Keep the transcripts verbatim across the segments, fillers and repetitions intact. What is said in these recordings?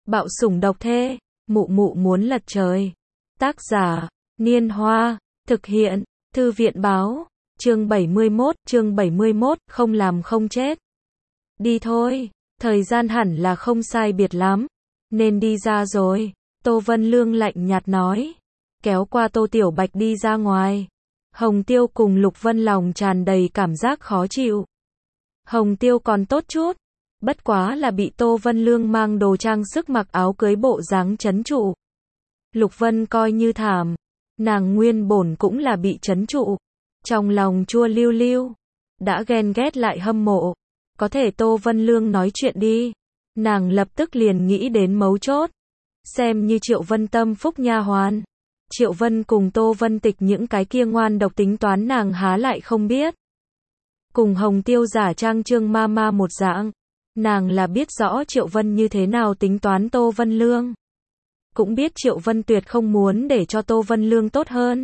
Bạo sủng độc thê, mụ mụ muốn lật trời. Tác giả, Niên Hoa, thực hiện, Thư viện báo, chương bảy mươi mốt, chương bảy mươi mốt, không làm không chết. Đi thôi, thời gian hẳn là không sai biệt lắm, nên đi ra rồi, Tô Vân Lương lạnh nhạt nói, kéo qua Tô Tiểu Bạch đi ra ngoài. Hồng Tiêu cùng Lục Vân lòng tràn đầy cảm giác khó chịu. Hồng Tiêu còn tốt chút, bất quá là bị Tô Vân Lương mang đồ trang sức mặc áo cưới bộ dáng trấn trụ. Lục Vân coi như thảm, nàng nguyên bổn cũng là bị trấn trụ, trong lòng chua liu liu, đã ghen ghét lại hâm mộ. Có thể Tô Vân Lương nói chuyện đi, nàng lập tức liền nghĩ đến mấu chốt, xem như Triệu Vân tâm phúc nha hoàn. Triệu Vân cùng Tô Vân Tịch những cái kia ngoan độc tính toán nàng há lại không biết. Cùng Hồng Tiêu giả trang trương ma ma một dạng, nàng là biết rõ Triệu Vân như thế nào tính toán Tô Vân Lương. Cũng biết Triệu Vân tuyệt không muốn để cho Tô Vân Lương tốt hơn.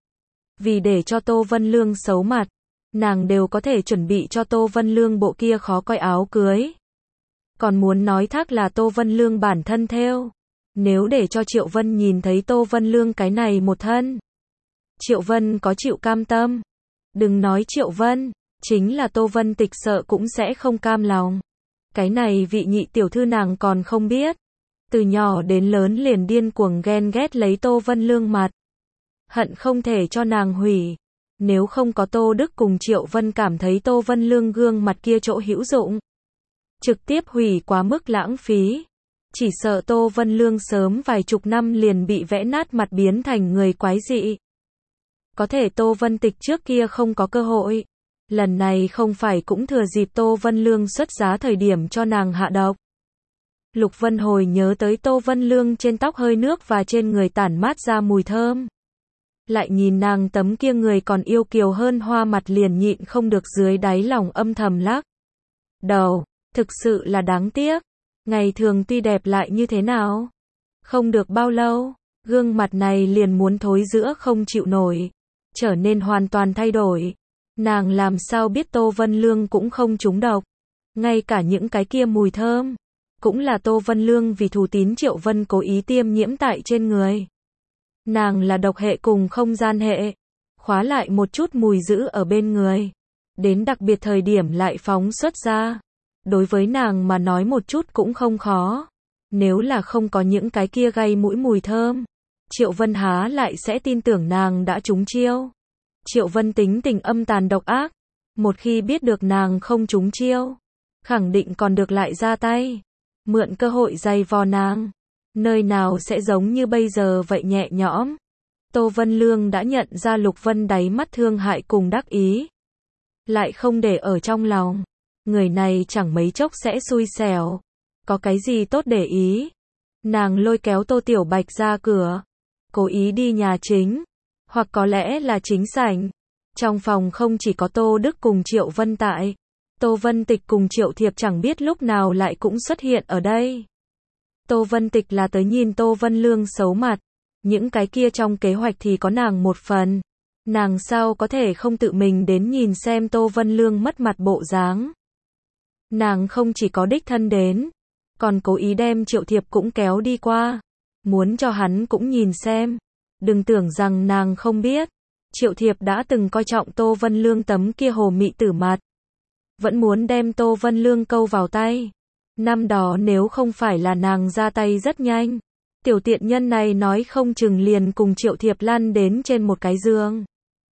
Vì để cho Tô Vân Lương xấu mặt, nàng đều có thể chuẩn bị cho Tô Vân Lương bộ kia khó coi áo cưới. Còn muốn nói thác là Tô Vân Lương bản thân thêu. Nếu để cho Triệu Vân nhìn thấy Tô Vân Lương cái này một thân, Triệu Vân có chịu cam tâm? Đừng nói Triệu Vân, chính là Tô Vân Tịch sợ cũng sẽ không cam lòng. Cái này vị nhị tiểu thư nàng còn không biết, từ nhỏ đến lớn liền điên cuồng ghen ghét lấy Tô Vân Lương mặt, hận không thể cho nàng hủy. Nếu không có Tô Đức cùng Triệu Vân cảm thấy Tô Vân Lương gương mặt kia chỗ hữu dụng, trực tiếp hủy quá mức lãng phí. Chỉ sợ Tô Vân Lương sớm vài chục năm liền bị vẽ nát mặt biến thành người quái dị. Có thể Tô Vân Tịch trước kia không có cơ hội, lần này không phải cũng thừa dịp Tô Vân Lương xuất giá thời điểm cho nàng hạ độc. Lục Vân hồi nhớ tới Tô Vân Lương trên tóc hơi nước và trên người tản mát ra mùi thơm. Lại nhìn nàng tấm kia người còn yêu kiều hơn hoa mặt liền nhịn không được dưới đáy lòng âm thầm lắc đầu, thực sự là đáng tiếc. Ngày thường tuy đẹp lại như thế nào? Không được bao lâu, gương mặt này liền muốn thối rữa không chịu nổi, trở nên hoàn toàn thay đổi. Nàng làm sao biết Tô Vân Lương cũng không trúng độc, ngay cả những cái kia mùi thơm, cũng là Tô Vân Lương vì thù tín Triệu Vân cố ý tiêm nhiễm tại trên người. Nàng là độc hệ cùng không gian hệ, khóa lại một chút mùi giữ ở bên người, đến đặc biệt thời điểm lại phóng xuất ra. Đối với nàng mà nói một chút cũng không khó. Nếu là không có những cái kia gây mũi mùi thơm, Triệu Vân há lại sẽ tin tưởng nàng đã trúng chiêu. Triệu Vân tính tình âm tàn độc ác, một khi biết được nàng không trúng chiêu, khẳng định còn được lại ra tay, mượn cơ hội giày vò nàng. Nơi nào sẽ giống như bây giờ vậy nhẹ nhõm. Tô Vân Lương đã nhận ra Lục Vân đáy mắt thương hại cùng đắc ý, lại không để ở trong lòng. Người này chẳng mấy chốc sẽ xui xẻo, có cái gì tốt để ý. Nàng lôi kéo Tô Tiểu Bạch ra cửa, cố ý đi nhà chính, hoặc có lẽ là chính sảnh. Trong phòng không chỉ có Tô Đức cùng Triệu Vân tại, Tô Vân Tịch cùng Triệu Thiệp chẳng biết lúc nào lại cũng xuất hiện ở đây. Tô Vân Tịch là tới nhìn Tô Vân Lương xấu mặt, những cái kia trong kế hoạch thì có nàng một phần. Nàng sao có thể không tự mình đến nhìn xem Tô Vân Lương mất mặt bộ dáng. Nàng không chỉ có đích thân đến, còn cố ý đem Triệu Thiệp cũng kéo đi qua, muốn cho hắn cũng nhìn xem. Đừng tưởng rằng nàng không biết, Triệu Thiệp đã từng coi trọng Tô Vân Lương tấm kia hồ mị tử mặt, vẫn muốn đem Tô Vân Lương câu vào tay. Năm đó nếu không phải là nàng ra tay rất nhanh, tiểu tiện nhân này nói không chừng liền cùng Triệu Thiệp lăn đến trên một cái giường.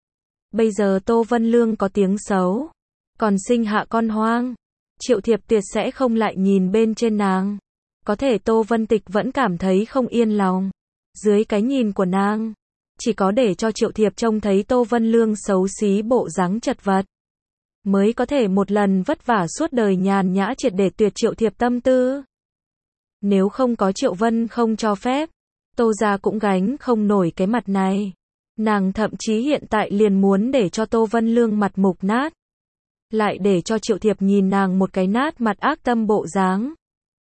Bây giờ Tô Vân Lương có tiếng xấu, còn sinh hạ con hoang, Triệu Thiệp tuyệt sẽ không lại nhìn bên trên nàng. Có thể Tô Vân Tịch vẫn cảm thấy không yên lòng. Dưới cái nhìn của nàng, chỉ có để cho Triệu Thiệp trông thấy Tô Vân Lương xấu xí bộ dáng chật vật, mới có thể một lần vất vả suốt đời nhàn nhã triệt để tuyệt Triệu Thiệp tâm tư. Nếu không có Triệu Vân không cho phép, Tô gia cũng gánh không nổi cái mặt này. Nàng thậm chí hiện tại liền muốn để cho Tô Vân Lương mặt mục nát, lại để cho Triệu Thiệp nhìn nàng một cái nát mặt ác tâm bộ dáng.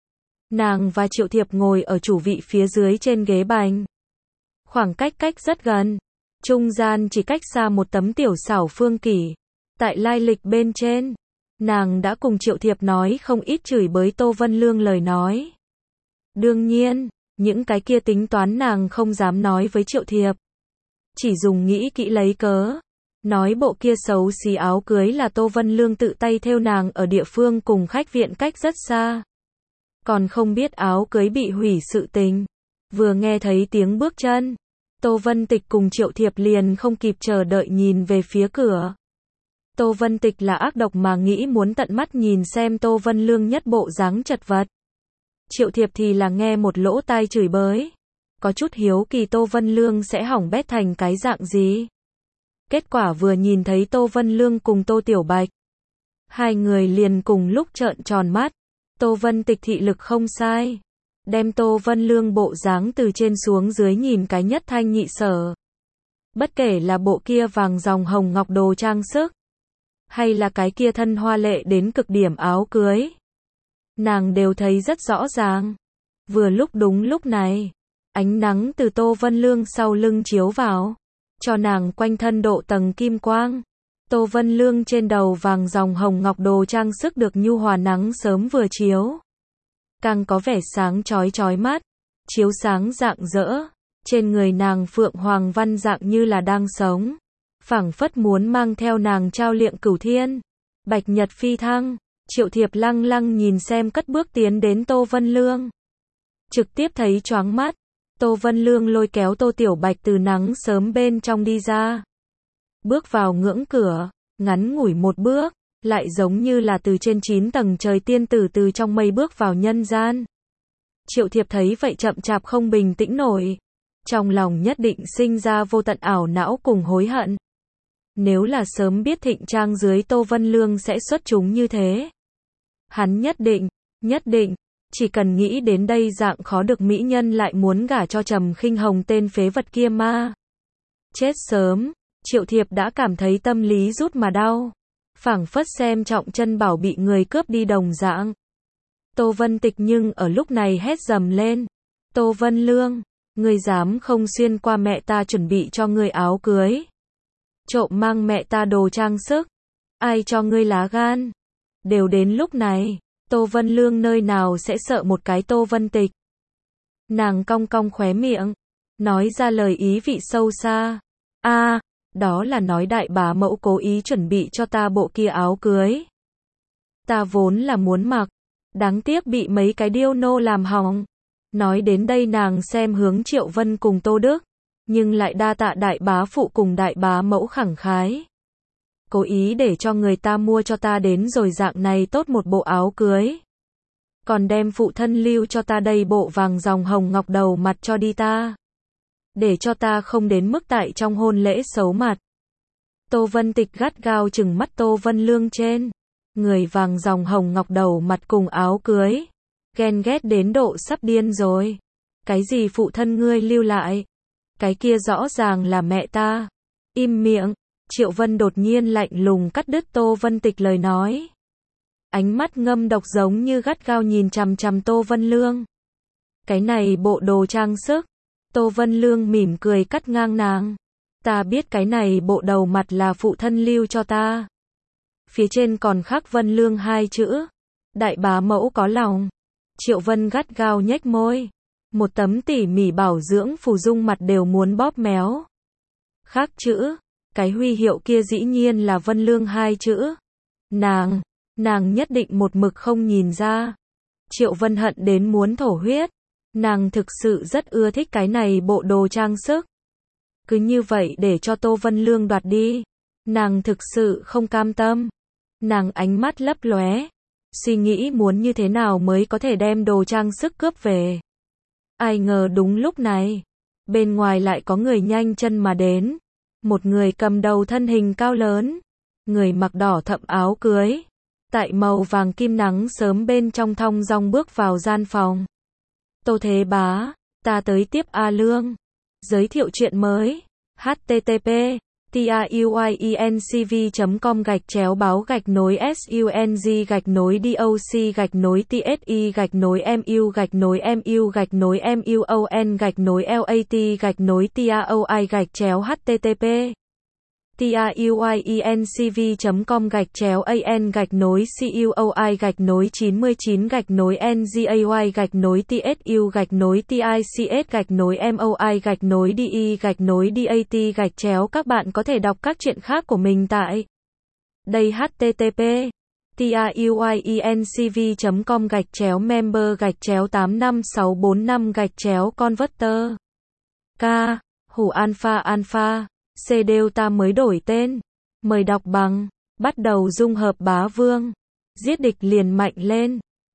Nàng và Triệu Thiệp ngồi ở chủ vị phía dưới trên ghế bành. Khoảng cách cách rất gần, trung gian chỉ cách xa một tấm tiểu xảo phương kỷ. Tại lai lịch bên trên, nàng đã cùng Triệu Thiệp nói không ít chửi bới Tô Vân Lương lời nói. Đương nhiên, những cái kia tính toán nàng không dám nói với Triệu Thiệp. Chỉ dùng nghĩ kỹ lấy cớ. Nói bộ kia xấu xí áo cưới là Tô Vân Lương tự tay thêu nàng ở địa phương cùng khách viện cách rất xa. Còn không biết áo cưới bị hủy sự tình. Vừa nghe thấy tiếng bước chân, Tô Vân Tịch cùng Triệu Thiệp liền không kịp chờ đợi nhìn về phía cửa. Tô Vân Tịch là ác độc mà nghĩ muốn tận mắt nhìn xem Tô Vân Lương nhất bộ dáng chật vật. Triệu Thiệp thì là nghe một lỗ tai chửi bới. Có chút hiếu kỳ Tô Vân Lương sẽ hỏng bét thành cái dạng gì. Kết quả vừa nhìn thấy Tô Vân Lương cùng Tô Tiểu Bạch. Hai người liền cùng lúc trợn tròn mắt. Tô Vân Tịch thị lực không sai. Đem Tô Vân Lương bộ dáng từ trên xuống dưới nhìn cái nhất thanh nhị sở. Bất kể là bộ kia vàng dòng hồng ngọc đồ trang sức. Hay là cái kia thân hoa lệ đến cực điểm áo cưới. Nàng đều thấy rất rõ ràng. Vừa lúc đúng lúc này. Ánh nắng từ Tô Vân Lương sau lưng chiếu vào. Cho nàng quanh thân độ tầng kim quang. Tô Vân Lương trên đầu vàng dòng hồng ngọc đồ trang sức được nhu hòa nắng sớm vừa chiếu. Càng có vẻ sáng chói chói mắt. Chiếu sáng rạng rỡ. Trên người nàng phượng hoàng văn dạng như là đang sống. Phảng phất muốn mang theo nàng trao liệng cửu thiên. Bạch nhật phi thăng. Triệu Thiệp lăng lăng nhìn xem cất bước tiến đến Tô Vân Lương. Trực tiếp thấy choáng mắt. Tô Vân Lương lôi kéo Tô Tiểu Bạch từ nắng sớm bên trong đi ra. Bước vào ngưỡng cửa, ngắn ngủi một bước, lại giống như là từ trên chín tầng trời tiên tử từ trong mây bước vào nhân gian. Triệu Thiệp thấy vậy chậm chạp không bình tĩnh nổi. Trong lòng nhất định sinh ra vô tận ảo não cùng hối hận. Nếu là sớm biết thịnh trang dưới Tô Vân Lương sẽ xuất chúng như thế. Hắn nhất định, nhất định, chỉ cần nghĩ đến đây dạng khó được mỹ nhân lại muốn gả cho Trầm Khinh Hồng tên phế vật kia ma. Chết sớm, Triệu Thiệp đã cảm thấy tâm lý rút mà đau. Phảng phất xem trọng chân bảo bị người cướp đi đồng dạng. Tô Vân Tịch nhưng ở lúc này hét dầm lên. Tô Vân Lương, ngươi dám không xuyên qua mẹ ta chuẩn bị cho ngươi áo cưới. Trộm mang mẹ ta đồ trang sức. Ai cho ngươi lá gan? Đều đến lúc này, Tô Vân Lương nơi nào sẽ sợ một cái Tô Vân Tịch. Nàng cong cong khóe miệng, nói ra lời ý vị sâu xa. A, à, đó là nói đại bá mẫu cố ý chuẩn bị cho ta bộ kia áo cưới. Ta vốn là muốn mặc, đáng tiếc bị mấy cái điêu nô làm hỏng. Nói đến đây nàng xem hướng Triệu Vân cùng Tô Đức, nhưng lại đa tạ đại bá phụ cùng đại bá mẫu khẳng khái. Cố ý để cho người ta mua cho ta đến rồi dạng này tốt một bộ áo cưới. Còn đem phụ thân lưu cho ta đây bộ vàng dòng hồng ngọc đầu mặt cho đi ta. Để cho ta không đến mức tại trong hôn lễ xấu mặt. Tô Vân Tịch gắt gao chừng mắt Tô Vân Lương trên. Người vàng dòng hồng ngọc đầu mặt cùng áo cưới. Ghen ghét đến độ sắp điên rồi. Cái gì phụ thân ngươi lưu lại? Cái kia rõ ràng là mẹ ta. Im miệng. Triệu Vân đột nhiên lạnh lùng cắt đứt Tô Vân Tịch lời nói. Ánh mắt ngâm độc giống như gắt gao nhìn chằm chằm Tô Vân Lương. Cái này bộ đồ trang sức. Tô Vân Lương mỉm cười cắt ngang nàng. Ta biết cái này bộ đầu mặt là phụ thân lưu cho ta. Phía trên còn khắc Vân Lương hai chữ. Đại bá mẫu có lòng. Triệu Vân gắt gao nhếch môi. Một tấm tỉ mỉ bảo dưỡng phù dung mặt đều muốn bóp méo. Khắc chữ. Cái huy hiệu kia dĩ nhiên là Vân Lương hai chữ. Nàng, nàng nhất định một mực không nhìn ra. Triệu Vân hận đến muốn thổ huyết. Nàng thực sự rất ưa thích cái này bộ đồ trang sức. Cứ như vậy để cho Tô Vân Lương đoạt đi. Nàng thực sự không cam tâm. Nàng ánh mắt lấp lóe. Suy nghĩ muốn như thế nào mới có thể đem đồ trang sức cướp về. Ai ngờ đúng lúc này. Bên ngoài lại có người nhanh chân mà đến. Một người cầm đầu thân hình cao lớn. Người mặc đỏ thẫm áo cưới. Tại màu vàng kim nắng sớm bên trong thong dong bước vào gian phòng. Tô Thế Bá, ta tới tiếp A Lương. Giới thiệu chuyện mới. H T T P TAUIENCV chấm com gạch chéo báo gạch nối SUNG gạch nối DOC gạch nối TSI gạch nối MU gạch nối MU gạch nối MUON gạch nối LAT gạch nối TAOI gạch chéo HTTP tuyuyencv chấm com gạch chéo an gạch nối cuoi gạch nối chín mươi chín gạch nối ngay gạch nối tsu gạch nối tics gạch nối moi gạch nối de gạch nối dat gạch chéo. Các bạn có thể đọc các truyện khác của mình tại đây http tuyuyencv chấm com gạch chéo member gạch chéo tám năm sáu bốn năm gạch chéo converter. K. Hủ Alpha Alpha. C. Delta mới đổi tên. Mời đọc bằng. Bắt đầu dung hợp bá vương. Giết địch liền mạnh lên.